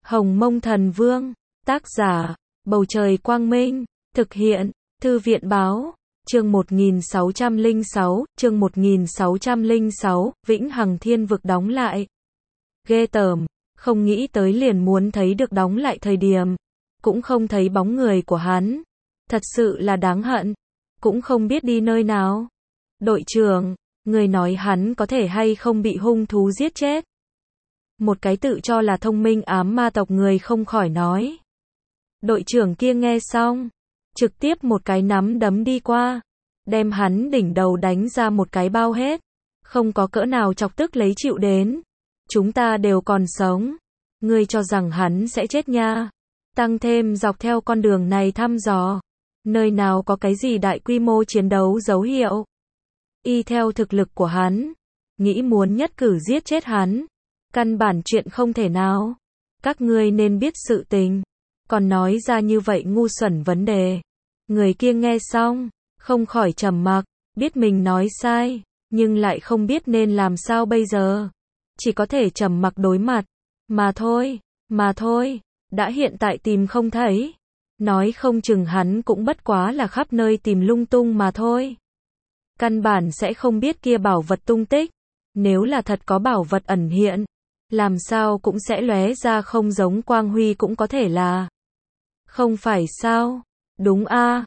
Hồng Mông Thần Vương, tác giả, Bầu Trời Quang Minh, thực hiện, Thư viện Báo, chương 1606, Vĩnh Hằng Thiên Vực đóng lại. Ghê tởm, không nghĩ tới liền muốn thấy được đóng lại thời điểm, cũng không thấy bóng người của hắn. Thật sự là đáng hận, cũng không biết đi nơi nào. Đội trưởng, người nói hắn có thể hay không bị hung thú giết chết. Một cái tự cho là thông minh ám ma tộc người không khỏi nói. Đội trưởng kia nghe xong, trực tiếp một cái nắm đấm đi qua, đem hắn đỉnh đầu đánh ra một cái bao hết. Không có cỡ nào chọc tức lấy chịu đến. Chúng ta đều còn sống. Ngươi cho rằng hắn sẽ chết nha. Tăng thêm dọc theo con đường này thăm dò. Nơi nào có cái gì đại quy mô chiến đấu dấu hiệu. Y theo thực lực của hắn, nghĩ muốn nhất cử giết chết hắn. Căn bản chuyện không thể nào. Các ngươi nên biết sự tình. Còn nói ra như vậy ngu xuẩn vấn đề. Người kia nghe xong, không khỏi trầm mặc, biết mình nói sai, nhưng lại không biết nên làm sao bây giờ. Chỉ có thể trầm mặc đối mặt. Mà thôi, đã hiện tại tìm không thấy. Nói không chừng hắn cũng bất quá là khắp nơi tìm lung tung mà thôi. Căn bản sẽ không biết kia bảo vật tung tích. Nếu là thật có bảo vật ẩn hiện, làm sao cũng sẽ lóe ra, không giống quang huy cũng có thể là. Không phải sao? Đúng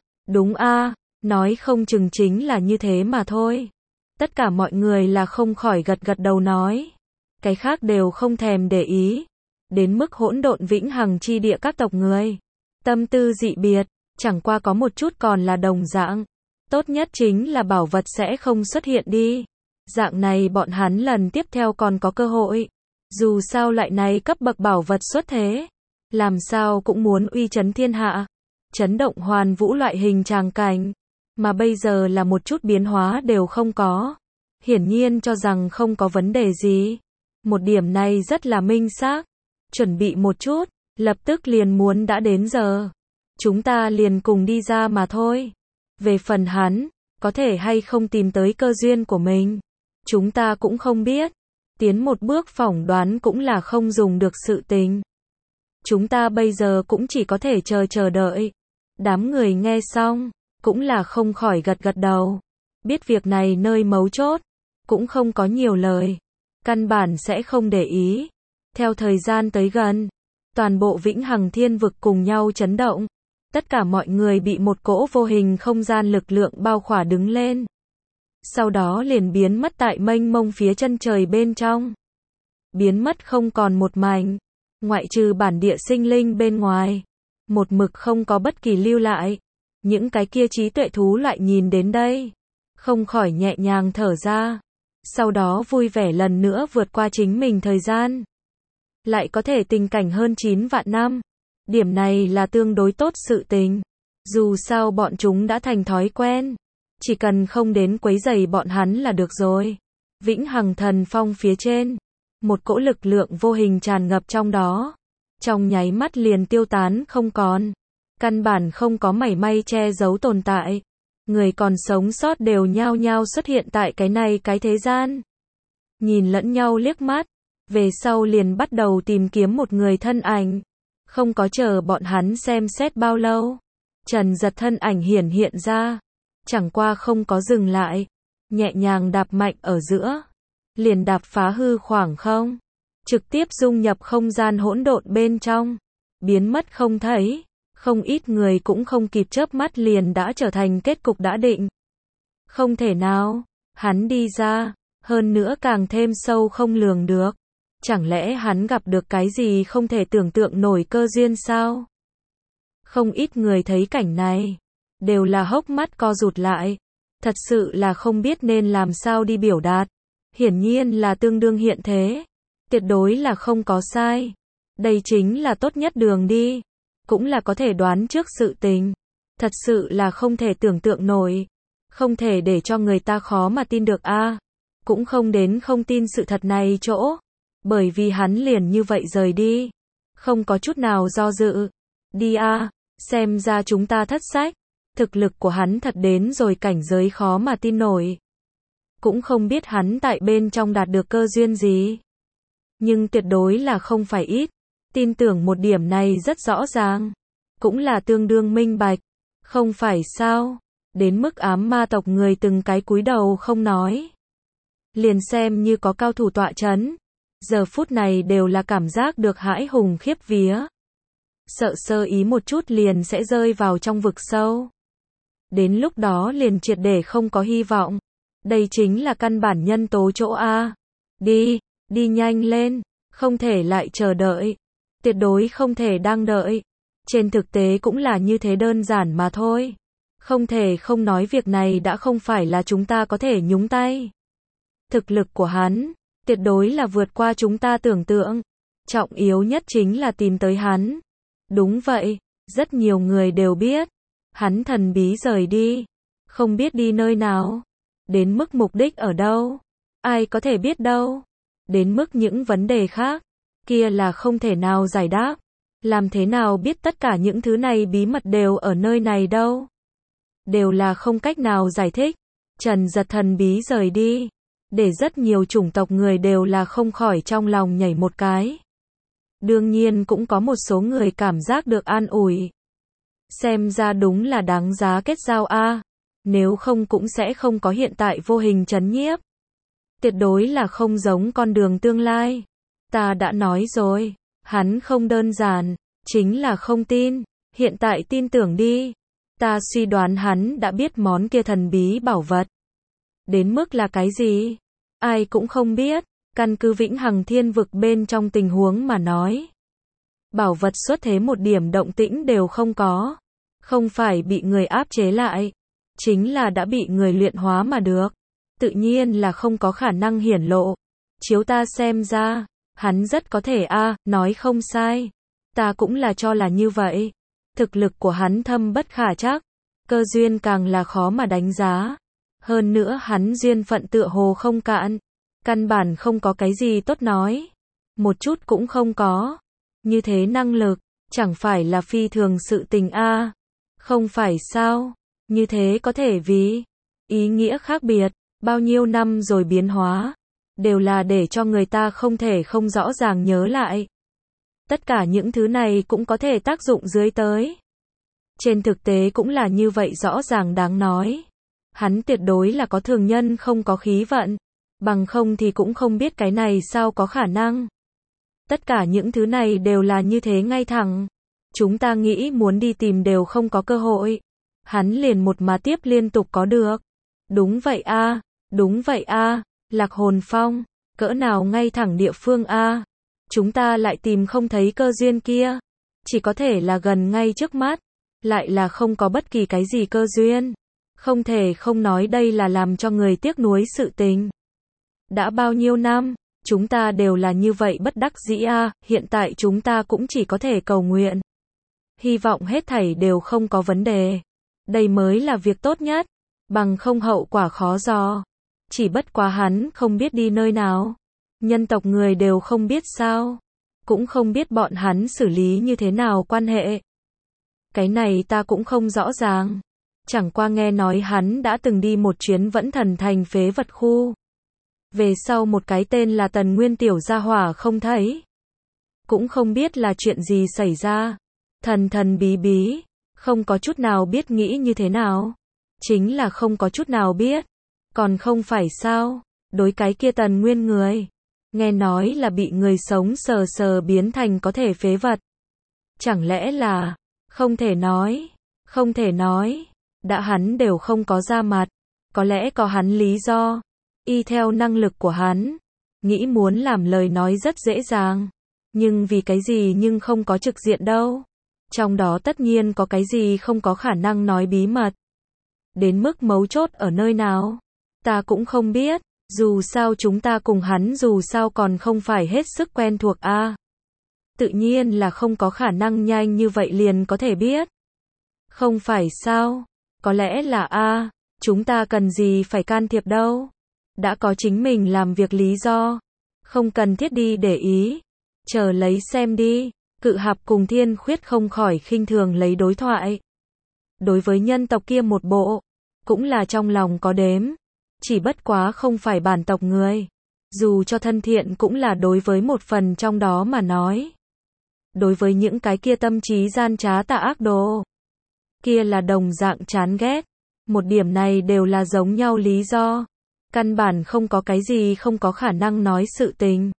a, nói không chừng chính là như thế mà thôi. Tất cả mọi người là không khỏi gật gật đầu nói. Cái khác đều không thèm để ý. Đến mức hỗn độn vĩnh hằng chi địa các tộc người. Tâm tư dị biệt, chẳng qua có một chút còn là đồng dạng. Tốt nhất chính là bảo vật sẽ không xuất hiện đi. Dạng này bọn hắn lần tiếp theo còn có cơ hội. Dù sao loại này cấp bậc bảo vật xuất thế. Làm sao cũng muốn uy chấn thiên hạ. Chấn động hoàn vũ loại hình tràng cảnh. Mà bây giờ là một chút biến hóa đều không có. Hiển nhiên cho rằng không có vấn đề gì. Một điểm này rất là minh xác. Chuẩn bị một chút, lập tức liền muốn đã đến giờ. Chúng ta liền cùng đi ra mà thôi. Về phần hắn, có thể hay không tìm tới cơ duyên của mình. Chúng ta cũng không biết. Tiến một bước phỏng đoán cũng là không dùng được sự tình. Chúng ta bây giờ cũng chỉ có thể chờ đợi. Đám người nghe xong, cũng là không khỏi gật gật đầu. Biết việc này nơi mấu chốt, cũng không có nhiều lời. Căn bản sẽ không để ý. Theo thời gian tới gần, toàn bộ Vĩnh Hằng Thiên Vực cùng nhau chấn động. Tất cả mọi người bị một cỗ vô hình không gian lực lượng bao khỏa đứng lên. Sau đó liền biến mất tại mênh mông phía chân trời bên trong. Biến mất không còn một mảnh. Ngoại trừ bản địa sinh linh bên ngoài. Một mực không có bất kỳ lưu lại. Những cái kia trí tuệ thú lại nhìn đến đây. Không khỏi nhẹ nhàng thở ra. Sau đó vui vẻ lần nữa vượt qua chính mình thời gian. Lại có thể tình cảnh hơn 9 vạn năm. Điểm này là tương đối tốt sự tình. Dù sao bọn chúng đã thành thói quen. Chỉ cần không đến quấy rầy bọn hắn là được rồi. Vĩnh Hằng Thần Phong phía trên. Một cỗ lực lượng vô hình tràn ngập trong đó. Trong nháy mắt liền tiêu tán không còn. Căn bản không có mảy may che giấu tồn tại. Người còn sống sót đều nhao nhao xuất hiện tại cái thế gian. Nhìn lẫn nhau liếc mắt. Về sau liền bắt đầu tìm kiếm một người thân ảnh. Không có chờ bọn hắn xem xét bao lâu. Trần Giật thân ảnh hiện ra. Chẳng qua không có dừng lại. Nhẹ nhàng đạp mạnh ở giữa. Liền đạp phá hư khoảng không. Trực tiếp dung nhập không gian hỗn độn bên trong. Biến mất không thấy. Không ít người cũng không kịp chớp mắt liền đã trở thành kết cục đã định. Không thể nào. Hắn đi ra. Hơn nữa càng thêm sâu không lường được. Chẳng lẽ hắn gặp được cái gì không thể tưởng tượng nổi cơ duyên sao? Không ít người thấy cảnh này. Đều là hốc mắt co rụt lại. Thật sự là không biết nên làm sao đi biểu đạt. Hiển nhiên là tương đương hiện thế. Tuyệt đối là không có sai. Đây chính là tốt nhất đường đi. Cũng là có thể đoán trước sự tình. Thật sự là không thể tưởng tượng nổi. Không thể để cho người ta khó mà tin được a. Cũng không đến không tin sự thật này chỗ. Bởi vì hắn liền như vậy rời đi. Không có chút nào do dự. Đi a, xem ra chúng ta thất sách. Thực lực của hắn thật đến rồi cảnh giới khó mà tin nổi. Cũng không biết hắn tại bên trong đạt được cơ duyên gì. Nhưng tuyệt đối là không phải ít. tin tưởng một điểm này rất rõ ràng, cũng là tương đương minh bạch, không phải sao? Đến mức ám ma tộc người từng cái cúi đầu không nói. Liền xem như có cao thủ tọa chấn, giờ phút này đều là cảm giác được hãi hùng khiếp vía. Sợ sơ ý một chút liền sẽ rơi vào trong vực sâu. Đến lúc đó liền triệt để không có hy vọng. Đây chính là căn bản nhân tố chỗ A. Đi nhanh lên, không thể lại chờ đợi. Tuyệt đối không thể đang đợi. Trên thực tế cũng là như thế đơn giản mà thôi. Không thể không nói việc này đã không phải là chúng ta có thể nhúng tay. Thực lực của hắn, tuyệt đối là vượt qua chúng ta tưởng tượng. Trọng yếu nhất chính là tìm tới hắn. Đúng vậy, rất nhiều người đều biết. Hắn thần bí rời đi, không biết đi nơi nào. Đến mức mục đích ở đâu, ai có thể biết đâu. Đến mức những vấn đề khác, kia là không thể nào giải đáp. Làm thế nào biết tất cả những thứ này bí mật đều ở nơi này đâu. Đều là không cách nào giải thích. Trần Giật thần bí rời đi, để rất nhiều chủng tộc người đều là không khỏi trong lòng nhảy một cái. Đương nhiên cũng có một số người cảm giác được an ủi. Xem ra đúng là đáng giá kết giao a, nếu không cũng sẽ không có hiện tại vô hình trấn nhiếp. Tuyệt đối là không giống con đường tương lai. Ta đã nói rồi, hắn không đơn giản, chính là không tin, hiện tại tin tưởng đi. Ta suy đoán hắn đã biết món kia thần bí bảo vật. Đến mức là cái gì? Ai cũng không biết, căn cứ Vĩnh Hằng Thiên Vực bên trong tình huống mà nói. Bảo vật xuất thế một điểm động tĩnh đều không có. Không phải bị người áp chế lại, chính là đã bị người luyện hóa mà được. Tự nhiên là không có khả năng hiển lộ. Chiếu ta xem ra, hắn rất có thể nói không sai. Ta cũng là cho là như vậy. Thực lực của hắn thâm bất khả trắc, cơ duyên càng là khó mà đánh giá. Hơn nữa hắn duyên phận tựa hồ không cạn, căn bản không có cái gì tốt nói. Một chút cũng không có. Như thế năng lực, chẳng phải là phi thường sự tình a? Không phải sao? Như thế có thể vì ý nghĩa khác biệt, bao nhiêu năm rồi biến hóa, đều là để cho người ta không thể không rõ ràng nhớ lại. Tất cả những thứ này cũng có thể tác dụng dưới tới. Trên thực tế cũng là như vậy rõ ràng đáng nói. Hắn tuyệt đối là có thường nhân không có khí vận, bằng không thì cũng không biết cái này sao có khả năng. Tất cả những thứ này đều là như thế ngay thẳng. Chúng ta nghĩ muốn đi tìm đều không có cơ hội. Hắn liền một mà tiếp liên tục có được. Đúng vậy a, đúng vậy a, Lạc Hồn Phong, cỡ nào ngay thẳng địa phương a. Chúng ta lại tìm không thấy cơ duyên kia. Chỉ có thể là gần ngay trước mắt, lại là không có bất kỳ cái gì cơ duyên. Không thể không nói đây là làm cho người tiếc nuối sự tình. Đã bao nhiêu năm, chúng ta đều là như vậy bất đắc dĩ a, hiện tại chúng ta cũng chỉ có thể cầu nguyện. Hy vọng hết thảy đều không có vấn đề. Đây mới là việc tốt nhất, bằng không hậu quả khó dò. Chỉ bất quá hắn không biết đi nơi nào. Nhân tộc người đều không biết sao. Cũng không biết bọn hắn xử lý như thế nào quan hệ. Cái này ta cũng không rõ ràng. Chẳng qua nghe nói hắn đã từng đi một chuyến Vẫn Thần Thành phế vật khu. Về sau một cái tên là Tần Nguyên tiểu gia hỏa không thấy. Cũng không biết là chuyện gì xảy ra. Thần thần bí bí, không có chút nào biết nghĩ như thế nào. Chính là không có chút nào biết. Còn không phải sao, đối cái kia Tần Nguyên người. Nghe nói là bị người sống sờ sờ biến thành có thể phế vật. Chẳng lẽ là, không thể nói, không thể nói. Đã hắn đều không có ra mặt. Có lẽ có hắn lý do. Y theo năng lực của hắn, nghĩ muốn làm lời nói rất dễ dàng. Nhưng vì cái gì nhưng không có trực diện đâu. Trong đó tất nhiên có cái gì không có khả năng nói bí mật. Đến mức mấu chốt ở nơi nào, ta cũng không biết. Dù sao chúng ta cùng hắn dù sao còn không phải hết sức quen thuộc a. Tự nhiên là không có khả năng nhanh như vậy liền có thể biết. Không phải sao, có lẽ là chúng ta cần gì phải can thiệp đâu. Đã có chính mình làm việc lý do. Không cần thiết đi để ý. Chờ lấy xem đi. Cự Hạp cùng Thiên Khuyết không khỏi khinh thường lấy đối thoại. Đối với nhân tộc kia một bộ, cũng là trong lòng có đếm. Chỉ bất quá không phải bản tộc người. Dù cho thân thiện cũng là đối với một phần trong đó mà nói. đối với những cái kia tâm trí gian trá tà ác đồ kia là đồng dạng chán ghét. Một điểm này đều là giống nhau lý do. Căn bản không có cái gì không có khả năng nói sự tình.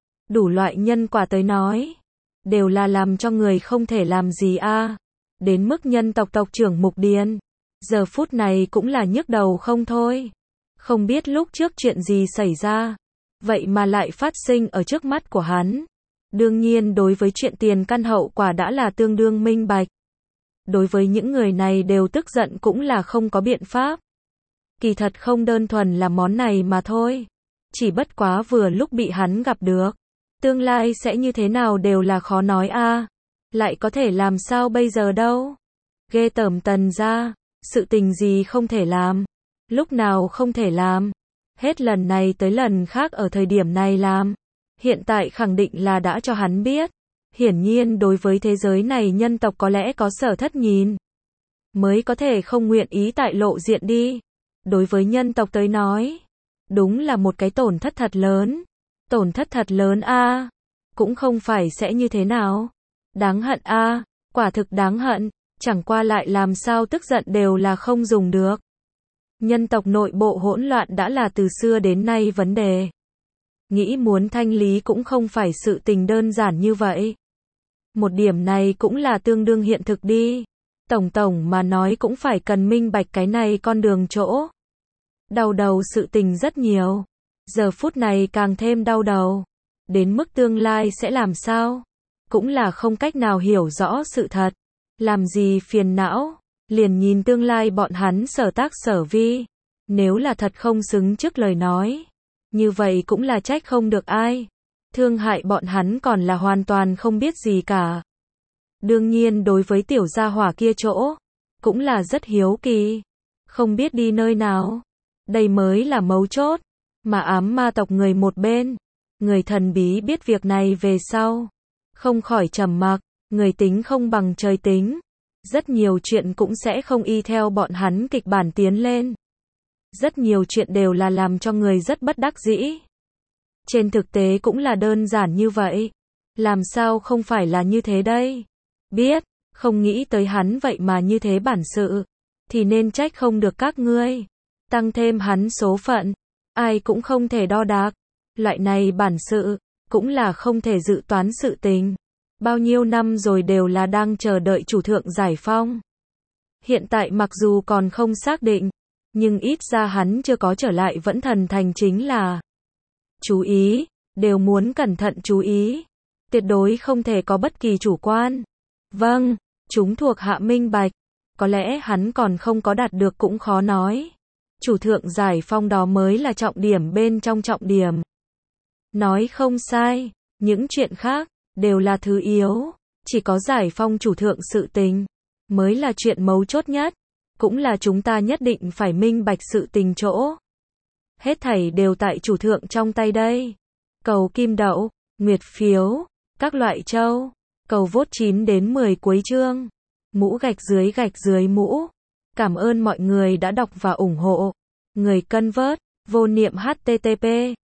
Đủ loại nhân quả tới nói, đều là làm cho người không thể làm gì a. Đến mức nhân tộc tộc trưởng Mục Điền, giờ phút này cũng là nhức đầu không thôi. Không biết lúc trước chuyện gì xảy ra, vậy mà lại phát sinh ở trước mắt của hắn. Đương nhiên đối với chuyện tiền căn hậu quả đã là tương đương minh bạch. Đối với những người này đều tức giận cũng là không có biện pháp. Kỳ thật không đơn thuần là món này mà thôi. Chỉ bất quá vừa lúc bị hắn gặp được. Tương lai sẽ như thế nào đều là khó nói a. Lại có thể làm sao bây giờ đâu. Ghê tởm Tần gia, sự tình gì không thể làm. Lúc nào không thể làm. Hết lần này tới lần khác ở thời điểm này làm. Hiện tại khẳng định là đã cho hắn biết. Hiển nhiên đối với thế giới này nhân tộc có lẽ có sở thất nhìn. Mới có thể không nguyện ý tại lộ diện đi. Đối với nhân tộc tới nói, đúng là một cái tổn thất thật lớn. Tổn thất thật lớn a. Cũng không phải sẽ như thế nào. Đáng hận a, quả thực đáng hận, chẳng qua lại làm sao tức giận đều là không dùng được. Nhân tộc nội bộ hỗn loạn đã là từ xưa đến nay vấn đề. Nghĩ muốn thanh lý cũng không phải sự tình đơn giản như vậy. Một điểm này cũng là tương đương hiện thực đi. Tổng mà nói cũng phải cần minh bạch cái này con đường chỗ. Đau đầu sự tình rất nhiều. Giờ phút này càng thêm đau đầu. Đến mức tương lai sẽ làm sao? Cũng là không cách nào hiểu rõ sự thật. Làm gì phiền não, liền nhìn tương lai bọn hắn sở tác sở vi. Nếu là thật không xứng trước lời nói, như vậy cũng là trách không được ai. Thương hại bọn hắn còn là hoàn toàn không biết gì cả. Đương nhiên đối với tiểu gia hỏa kia chỗ, cũng là rất hiếu kỳ. Không biết đi nơi nào. Đây mới là mấu chốt. Mà ám ma tộc người một bên. Người thần bí biết việc này về sau. Không khỏi trầm mặc. Người tính không bằng trời tính. Rất nhiều chuyện cũng sẽ không y theo bọn hắn kịch bản tiến lên. Rất nhiều chuyện đều là làm cho người rất bất đắc dĩ. Trên thực tế cũng là đơn giản như vậy. Làm sao không phải là như thế đây? Biết, không nghĩ tới hắn vậy mà như thế bản sự. Thì nên trách không được các ngươi. Tăng thêm hắn số phận. Ai cũng không thể đo đạc. Loại này bản sự, cũng là không thể dự toán sự tình. Bao nhiêu năm rồi đều là đang chờ đợi chủ thượng giải phong. Hiện tại mặc dù còn không xác định, nhưng ít ra hắn chưa có trở lại vẫn thần thành chính là. Chú ý, đều muốn cẩn thận chú ý. Tuyệt đối không thể có bất kỳ chủ quan. Vâng, chúng thuộc hạ minh bạch. Có lẽ hắn còn không có đạt được cũng khó nói. Chủ thượng giải phong đó mới là trọng điểm bên trong trọng điểm. Nói không sai, những chuyện khác đều là thứ yếu, chỉ có giải phong chủ thượng sự tình mới là chuyện mấu chốt nhất, cũng là chúng ta nhất định phải minh bạch sự tình chỗ. Hết thảy đều tại chủ thượng trong tay đây. Cầu kim đậu, nguyệt phiếu, các loại châu, cầu vote 9 đến 10 cuối chương. Mũ gạch dưới mũ. Cảm ơn mọi người đã đọc và ủng hộ. Người cân vớt, vô niệm http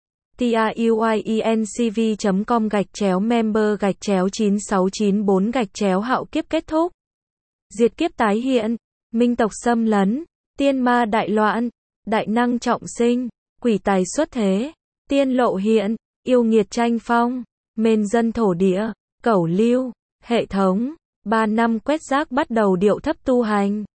tiuyecv.com/member/9694 hạo kiếp kết thúc. Diệt kiếp tái hiện, minh tộc xâm lấn, tiên ma đại loạn, đại năng trọng sinh, quỷ tài xuất thế, tiên lộ hiện, yêu nghiệt tranh phong, mên dân thổ địa, cẩu lưu, hệ thống, 3 năm quét rác bắt đầu điệu thấp tu hành.